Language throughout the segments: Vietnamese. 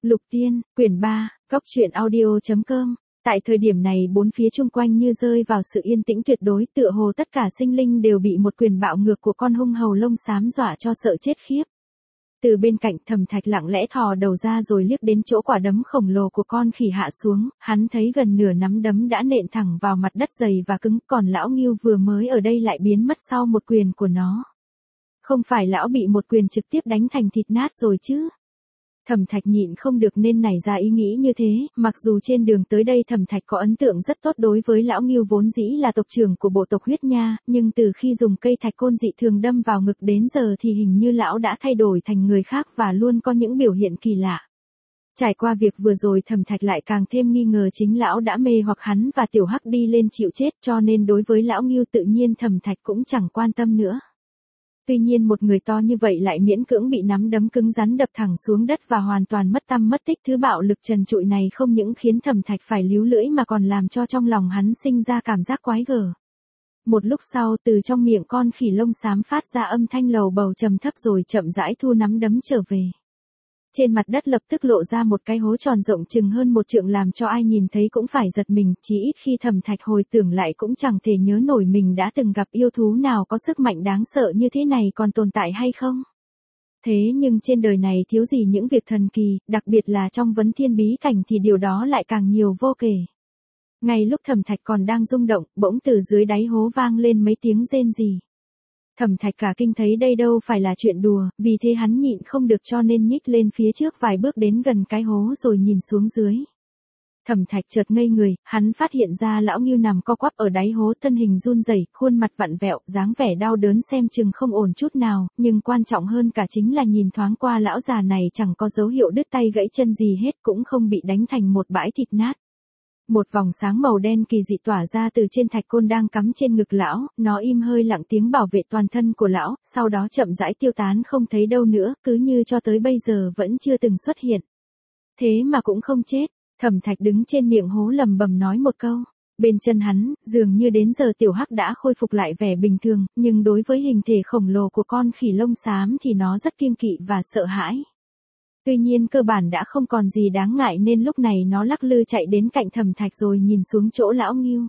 Lục Tiên, quyển 3, góc truyện audio.com. Tại thời điểm này bốn phía chung quanh như rơi vào sự yên tĩnh tuyệt đối, tựa hồ tất cả sinh linh đều bị một quyền bạo ngược của con hung hầu lông xám dọa cho sợ chết khiếp. Từ bên cạnh Thẩm Thạch lặng lẽ thò đầu ra rồi liếc đến chỗ quả đấm khổng lồ của con khỉ hạ xuống, hắn thấy gần nửa nắm đấm đã nện thẳng vào mặt đất dày và cứng, còn lão Ngưu vừa mới ở đây lại biến mất sau một quyền của nó. Không phải lão bị một quyền trực tiếp đánh thành thịt nát rồi chứ? Thẩm Thạch nhịn không được nên nảy ra ý nghĩ như thế, mặc dù trên đường tới đây Thẩm Thạch có ấn tượng rất tốt đối với lão Ngưu vốn dĩ là tộc trưởng của bộ tộc huyết nha, nhưng từ khi dùng cây thạch côn dị thường đâm vào ngực đến giờ thì hình như lão đã thay đổi thành người khác và luôn có những biểu hiện kỳ lạ. Trải qua việc vừa rồi Thẩm Thạch lại càng thêm nghi ngờ chính lão đã mê hoặc hắn và Tiểu Hắc đi lên chịu chết, cho nên đối với lão Ngưu tự nhiên Thẩm Thạch cũng chẳng quan tâm nữa. Tuy nhiên một người to như vậy lại miễn cưỡng bị nắm đấm cứng rắn đập thẳng xuống đất và hoàn toàn mất tăm mất tích, thứ bạo lực trần trụi này không những khiến Thẩm Thạch phải líu lưỡi mà còn làm cho trong lòng hắn sinh ra cảm giác quái gở. Một lúc sau từ trong miệng con khỉ lông xám phát ra âm thanh lầu bầu trầm thấp rồi chậm rãi thu nắm đấm trở về. Trên mặt đất lập tức lộ ra một cái hố tròn rộng chừng hơn một trượng làm cho ai nhìn thấy cũng phải giật mình, chỉ ít khi Thẩm Thạch hồi tưởng lại cũng chẳng thể nhớ nổi mình đã từng gặp yêu thú nào có sức mạnh đáng sợ như thế này còn tồn tại hay không. Thế nhưng trên đời này thiếu gì những việc thần kỳ, đặc biệt là trong vấn thiên bí cảnh thì điều đó lại càng nhiều vô kể. Ngay lúc Thẩm Thạch còn đang rung động, bỗng từ dưới đáy hố vang lên mấy tiếng rên rỉ. Thẩm Thạch cả kinh thấy đây đâu phải là chuyện đùa, vì thế hắn nhịn không được cho nên nhích lên phía trước vài bước đến gần cái hố rồi nhìn xuống dưới. Thẩm Thạch chợt ngây người, hắn phát hiện ra lão Ngưu nằm co quắp ở đáy hố, thân hình run rẩy, khuôn mặt vặn vẹo, dáng vẻ đau đớn xem chừng không ổn chút nào, nhưng quan trọng hơn cả chính là nhìn thoáng qua lão già này chẳng có dấu hiệu đứt tay gãy chân gì hết, cũng không bị đánh thành một bãi thịt nát. Một vòng sáng màu đen kỳ dị tỏa ra từ trên thạch côn đang cắm trên ngực lão, nó im hơi lặng tiếng bảo vệ toàn thân của lão, sau đó chậm rãi tiêu tán không thấy đâu nữa, cứ như cho tới bây giờ vẫn chưa từng xuất hiện. Thế mà cũng không chết, Thẩm Thạch đứng trên miệng hố lầm bầm nói một câu. Bên chân hắn, dường như đến giờ Tiểu Hắc đã khôi phục lại vẻ bình thường, nhưng đối với hình thể khổng lồ của con khỉ lông xám thì nó rất kiêng kỵ và sợ hãi. Tuy nhiên cơ bản đã không còn gì đáng ngại nên lúc này nó lắc lư chạy đến cạnh Thẩm Thạch rồi nhìn xuống chỗ lão Ngưu.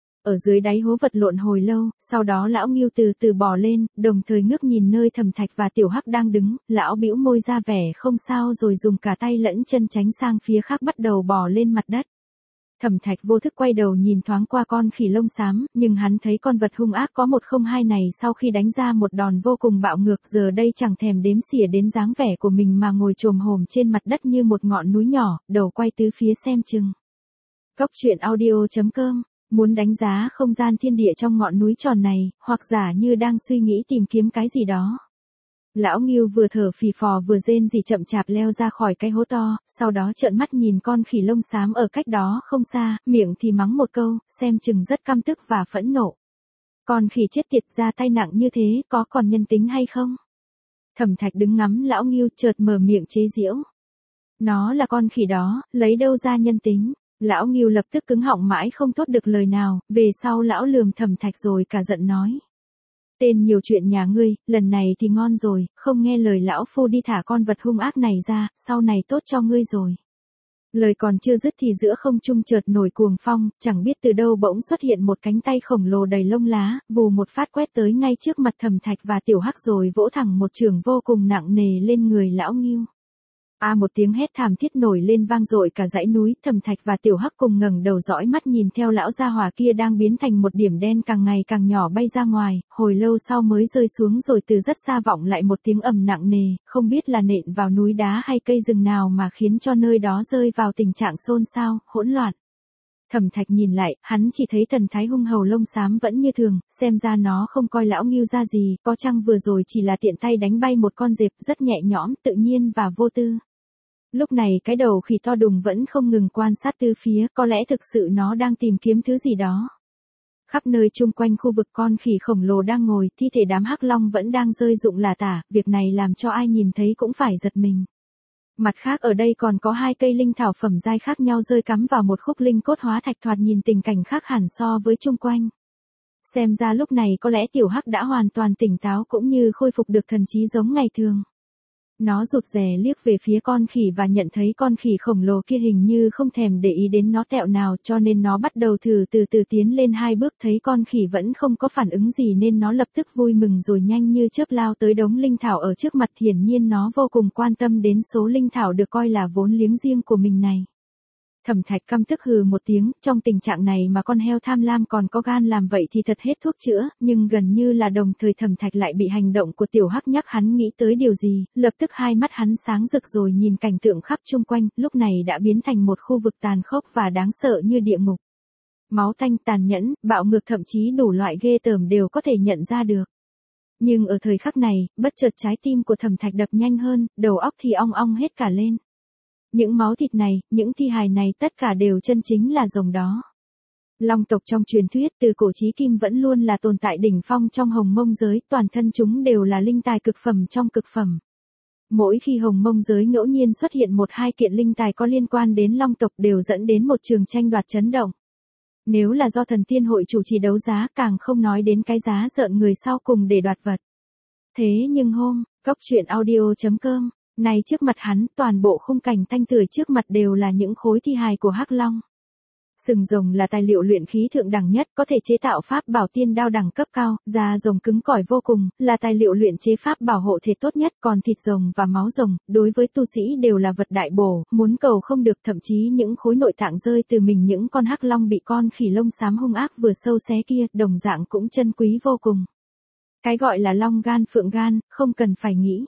Ở dưới đáy hố vật lộn hồi lâu, sau đó lão Ngưu từ từ bò lên, đồng thời ngước nhìn nơi Thẩm Thạch và Tiểu Hắc đang đứng, lão bĩu môi ra vẻ không sao rồi dùng cả tay lẫn chân tránh sang phía khác bắt đầu bò lên mặt đất. Thẩm Thạch vô thức quay đầu nhìn thoáng qua con khỉ lông xám, nhưng hắn thấy con vật hung ác có 102 này sau khi đánh ra một đòn vô cùng bạo ngược giờ đây chẳng thèm đếm xỉa đến dáng vẻ của mình mà ngồi chồm hổm trên mặt đất như một ngọn núi nhỏ, đầu quay tứ phía xem chừng. Góc truyện audio.com, muốn đánh giá không gian thiên địa trong ngọn núi tròn này, hoặc giả như đang suy nghĩ tìm kiếm cái gì đó. Lão Ngưu vừa thở phì phò vừa rên rỉ chậm chạp leo ra khỏi cái hố to, sau đó trợn mắt nhìn con khỉ lông xám ở cách đó không xa, miệng thì mắng một câu, xem chừng rất căm tức và phẫn nộ. Con khỉ chết tiệt ra tay nặng như thế, có còn nhân tính hay không? Thẩm Thạch đứng ngắm lão Ngưu chợt mở miệng chế giễu. Nó là con khỉ đó, lấy đâu ra nhân tính? Lão Ngưu lập tức cứng họng mãi không thốt được lời nào, về sau lão lườm Thẩm Thạch rồi cả giận nói. Tên nhiều chuyện nhà ngươi, lần này thì ngon rồi, không nghe lời lão phu đi thả con vật hung ác này ra, sau này tốt cho ngươi rồi. Lời còn chưa dứt thì giữa không trung chợt nổi cuồng phong, chẳng biết từ đâu bỗng xuất hiện một cánh tay khổng lồ đầy lông lá, vù một phát quét tới ngay trước mặt Thẩm Thạch và Tiểu Hắc rồi vỗ thẳng một chưởng vô cùng nặng nề lên người lão Ngưu. Một tiếng hét thảm thiết nổi lên vang dội cả dãy núi, Thẩm Thạch và Tiểu Hắc cùng ngẩng đầu dõi mắt nhìn theo lão gia hỏa kia đang biến thành một điểm đen càng ngày càng nhỏ bay ra ngoài, hồi lâu sau mới rơi xuống rồi từ rất xa vọng lại một tiếng ầm nặng nề, không biết là nện vào núi đá hay cây rừng nào mà khiến cho nơi đó rơi vào tình trạng xôn xao, hỗn loạn. Thẩm Thạch nhìn lại, hắn chỉ thấy thần thái hung hầu lông xám vẫn như thường, xem ra nó không coi lão Ngưu ra gì, có chăng vừa rồi chỉ là tiện tay đánh bay một con dẹp rất nhẹ nhõm, tự nhiên và vô tư. Lúc này cái đầu khỉ to đùng vẫn không ngừng quan sát tứ phía, có lẽ thực sự nó đang tìm kiếm thứ gì đó. Khắp nơi chung quanh khu vực con khỉ khổng lồ đang ngồi, thi thể đám hắc long vẫn đang rơi rụng lả tả, việc này làm cho ai nhìn thấy cũng phải giật mình. Mặt khác ở đây còn có 2 cây linh thảo phẩm giai khác nhau rơi cắm vào một khúc linh cốt hóa thạch, thoạt nhìn tình cảnh khác hẳn so với chung quanh. Xem ra lúc này có lẽ Tiểu Hắc đã hoàn toàn tỉnh táo cũng như khôi phục được thần trí giống ngày thường. Nó rụt rè liếc về phía con khỉ và nhận thấy con khỉ khổng lồ kia hình như không thèm để ý đến nó tẹo nào, cho nên nó bắt đầu từ từ tiến lên 2 bước, thấy con khỉ vẫn không có phản ứng gì nên nó lập tức vui mừng rồi nhanh như chớp lao tới đống linh thảo ở trước mặt, hiển nhiên nó vô cùng quan tâm đến số linh thảo được coi là vốn liếng riêng của mình này. Thẩm Thạch căm tức hừ một tiếng, trong tình trạng này mà con heo tham lam còn có gan làm vậy thì thật hết thuốc chữa, nhưng gần như là đồng thời Thẩm Thạch lại bị hành động của Tiểu Hắc nhắc hắn nghĩ tới điều gì, lập tức hai mắt hắn sáng rực rồi nhìn cảnh tượng khắp chung quanh, lúc này đã biến thành một khu vực tàn khốc và đáng sợ như địa ngục. Máu tanh, tàn nhẫn, bạo ngược, thậm chí đủ loại ghê tởm đều có thể nhận ra được. Nhưng ở thời khắc này, bất chợt trái tim của Thẩm Thạch đập nhanh hơn, đầu óc thì ong ong hết cả lên. Những máu thịt này, những thi hài này tất cả đều chân chính là rồng đó. Long tộc trong truyền thuyết từ cổ chí kim vẫn luôn là tồn tại đỉnh phong trong Hồng Mông giới, toàn thân chúng đều là linh tài cực phẩm trong cực phẩm. Mỗi khi Hồng Mông giới ngẫu nhiên xuất hiện 1-2 kiện linh tài có liên quan đến Long tộc đều dẫn đến một trường tranh đoạt chấn động. Nếu là do Thần Tiên hội chủ trì đấu giá, càng không nói đến cái giá rợn người sau cùng để đoạt vật. Thế nhưng Cốc truyện audio.com này, trước mặt hắn, toàn bộ khung cảnh tanh tưởi trước mặt đều là những khối thi hài của Hắc Long. Sừng rồng là tài liệu luyện khí thượng đẳng nhất, có thể chế tạo pháp bảo tiên đao đẳng cấp cao, da rồng cứng cỏi vô cùng, là tài liệu luyện chế pháp bảo hộ thể tốt nhất, còn thịt rồng và máu rồng, đối với tu sĩ đều là vật đại bổ, muốn cầu không được, thậm chí những khối nội tạng rơi từ mình những con Hắc Long bị con khỉ lông xám hung ác vừa sâu xé kia, đồng dạng cũng chân quý vô cùng. Cái gọi là long gan phượng gan, không cần phải nghĩ.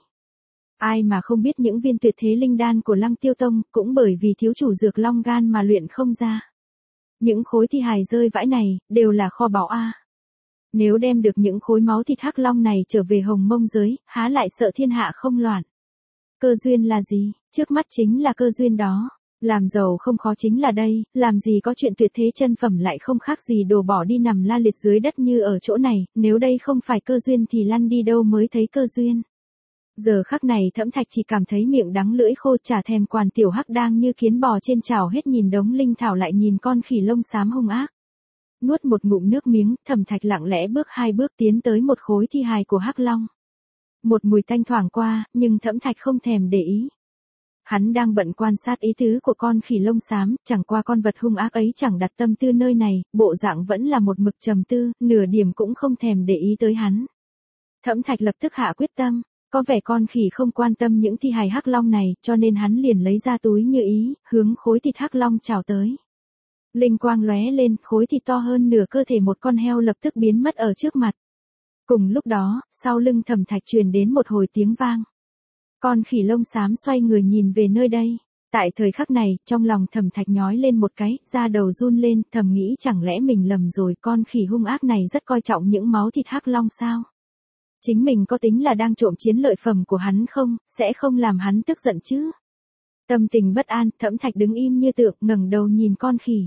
Ai mà không biết những viên tuyệt thế linh đan của Lăng Tiêu Tông, cũng bởi vì thiếu chủ dược long gan mà luyện không ra. Những khối thi hài rơi vãi này, đều là kho báu a. Nếu đem được những khối máu thịt Hắc Long này trở về Hồng Mông giới, há lại sợ thiên hạ không loạn. Cơ duyên là gì? Trước mắt chính là cơ duyên đó. Làm giàu không khó chính là đây, làm gì có chuyện tuyệt thế chân phẩm lại không khác gì đồ bỏ đi nằm la liệt dưới đất như ở chỗ này, nếu đây không phải cơ duyên thì lăn đi đâu mới thấy cơ duyên. Giờ khắc này Thẩm Thạch chỉ cảm thấy miệng đắng lưỡi khô, chả thèm quản Tiểu Hắc đang như kiến bò trên chảo hết, nhìn đống linh thảo lại nhìn con khỉ lông xám hung ác. Nuốt một ngụm nước miếng, Thẩm Thạch lặng lẽ bước 2 bước tiến tới một khối thi hài của Hắc Long. Một mùi tanh thoảng qua, nhưng Thẩm Thạch không thèm để ý. Hắn đang bận quan sát ý tứ của con khỉ lông xám, chẳng qua con vật hung ác ấy chẳng đặt tâm tư nơi này, bộ dạng vẫn là một mực trầm tư, nửa điểm cũng không thèm để ý tới hắn. Thẩm Thạch lập tức hạ quyết tâm. Có vẻ con khỉ không quan tâm những thi hài Hắc Long này, cho nên hắn liền lấy ra túi như ý, hướng khối thịt Hắc Long chào tới. Linh quang lóe lên, khối thịt to hơn nửa cơ thể một con heo lập tức biến mất ở trước mặt. Cùng lúc đó, sau lưng Thẩm Thạch truyền đến một hồi tiếng vang. Con khỉ lông xám xoay người nhìn về nơi đây. Tại thời khắc này, trong lòng Thẩm Thạch nhói lên một cái, da đầu run lên, thầm nghĩ chẳng lẽ mình lầm rồi, con khỉ hung ác này rất coi trọng những máu thịt Hắc Long sao? Chính mình có tính là đang trộm chiến lợi phẩm của hắn không, sẽ không làm hắn tức giận chứ. Tâm tình bất an, Thẩm Thạch đứng im như tượng, ngẩng đầu nhìn con khỉ.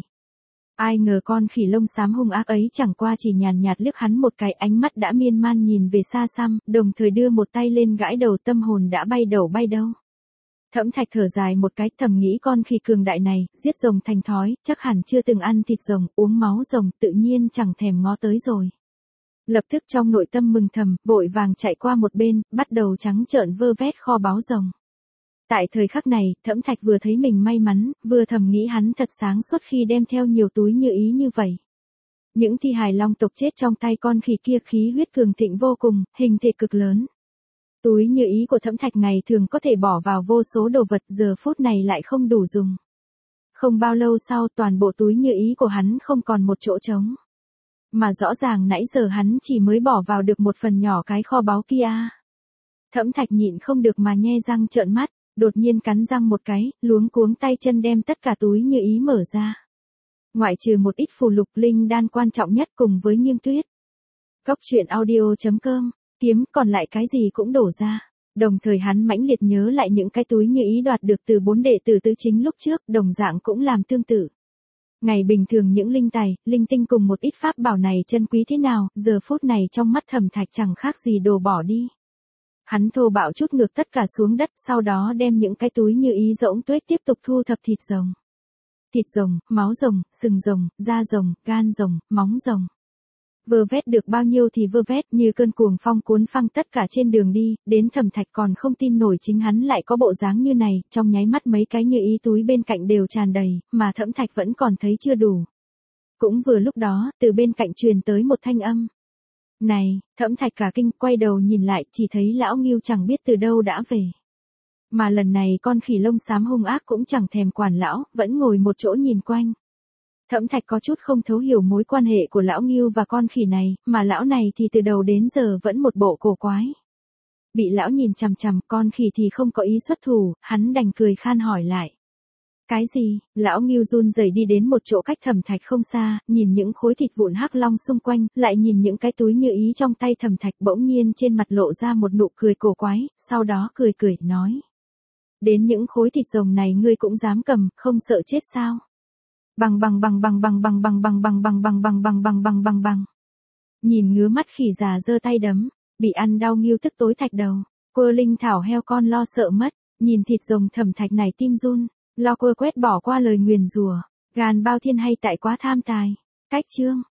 Ai ngờ con khỉ lông xám hung ác ấy chẳng qua chỉ nhàn nhạt liếc hắn một cái, ánh mắt đã miên man nhìn về xa xăm, đồng thời đưa một tay lên gãi đầu, tâm hồn đã bay đầu bay đâu. Thẩm Thạch thở dài một cái, thầm nghĩ con khỉ cường đại này, giết rồng thành thói, chắc hẳn chưa từng ăn thịt rồng, uống máu rồng, tự nhiên chẳng thèm ngó tới rồi. Lập tức trong nội tâm mừng thầm, vội vàng chạy qua một bên, bắt đầu trắng trợn vơ vét kho báu rồng. Tại thời khắc này, Thẩm Thạch vừa thấy mình may mắn, vừa thầm nghĩ hắn thật sáng suốt khi đem theo nhiều túi như ý như vậy. Những thi hài long tộc chết trong tay con khỉ kia khí huyết cường thịnh vô cùng, hình thể cực lớn. Túi như ý của Thẩm Thạch ngày thường có thể bỏ vào vô số đồ vật, giờ phút này lại không đủ dùng. Không bao lâu sau, toàn bộ túi như ý của hắn không còn một chỗ trống. Mà rõ ràng nãy giờ hắn chỉ mới bỏ vào được một phần nhỏ cái kho báu kia. Thẩm Thạch nhịn không được mà nhe răng trợn mắt, đột nhiên cắn răng một cái, luống cuống tay chân đem tất cả túi như ý mở ra. Ngoại trừ một ít phù lục linh đan quan trọng nhất cùng với Nghiêm Tuyết. Cốc truyện audio.com, kiếm, còn lại cái gì cũng đổ ra. Đồng thời hắn mãnh liệt nhớ lại những cái túi như ý đoạt được từ 4 đệ tử tứ chính lúc trước, đồng dạng cũng làm tương tự. Ngày bình thường những linh tài, linh tinh cùng một ít pháp bảo này chân quý thế nào, giờ phút này trong mắt Thẩm Thạch chẳng khác gì đồ bỏ đi. Hắn thô bạo trút ngược tất cả xuống đất, sau đó đem những cái túi như ý rỗng tuếch tiếp tục thu thập thịt rồng. Thịt rồng, máu rồng, sừng rồng, da rồng, gan rồng, móng rồng. Vơ vét được bao nhiêu thì vơ vét, như cơn cuồng phong cuốn phăng tất cả trên đường đi, đến Thẩm Thạch còn không tin nổi chính hắn lại có bộ dáng như này, trong nháy mắt mấy cái như ý túi bên cạnh đều tràn đầy, mà Thẩm Thạch vẫn còn thấy chưa đủ. Cũng vừa lúc đó, từ bên cạnh truyền tới một thanh âm. Này, Thẩm Thạch cả kinh, quay đầu nhìn lại, chỉ thấy lão Ngưu chẳng biết từ đâu đã về. Mà lần này con khỉ lông xám hung ác cũng chẳng thèm quản lão, vẫn ngồi một chỗ nhìn quanh. Thẩm Thạch có chút không thấu hiểu mối quan hệ của lão Ngưu và con khỉ này, mà lão này thì từ đầu đến giờ vẫn một bộ cổ quái. Bị lão nhìn chằm chằm, con khỉ thì không có ý xuất thủ, hắn đành cười khan hỏi lại. Cái gì? Lão Ngưu run rẩy đi đến một chỗ cách Thẩm Thạch không xa, nhìn những khối thịt vụn hắc long xung quanh, lại nhìn những cái túi như ý trong tay Thẩm Thạch, bỗng nhiên trên mặt lộ ra một nụ cười cổ quái, sau đó cười cười, nói. Đến những khối thịt rồng này ngươi cũng dám cầm, không sợ chết sao? Bằng bằng bằng bằng bằng bằng bằng bằng bằng bằng bằng bằng bằng bằng bằng bằng bằng. Nhìn ngứa mắt khỉ già giơ tay đấm, bị ăn đau Ngưu tức tối thạch đầu. Quơ linh thảo heo con lo sợ mất, nhìn thịt rồng Thẩm Thạch này tim run, lo quơ quét bỏ qua lời nguyền rủa, gan bao thiên hay tại quá tham tài. Cách chương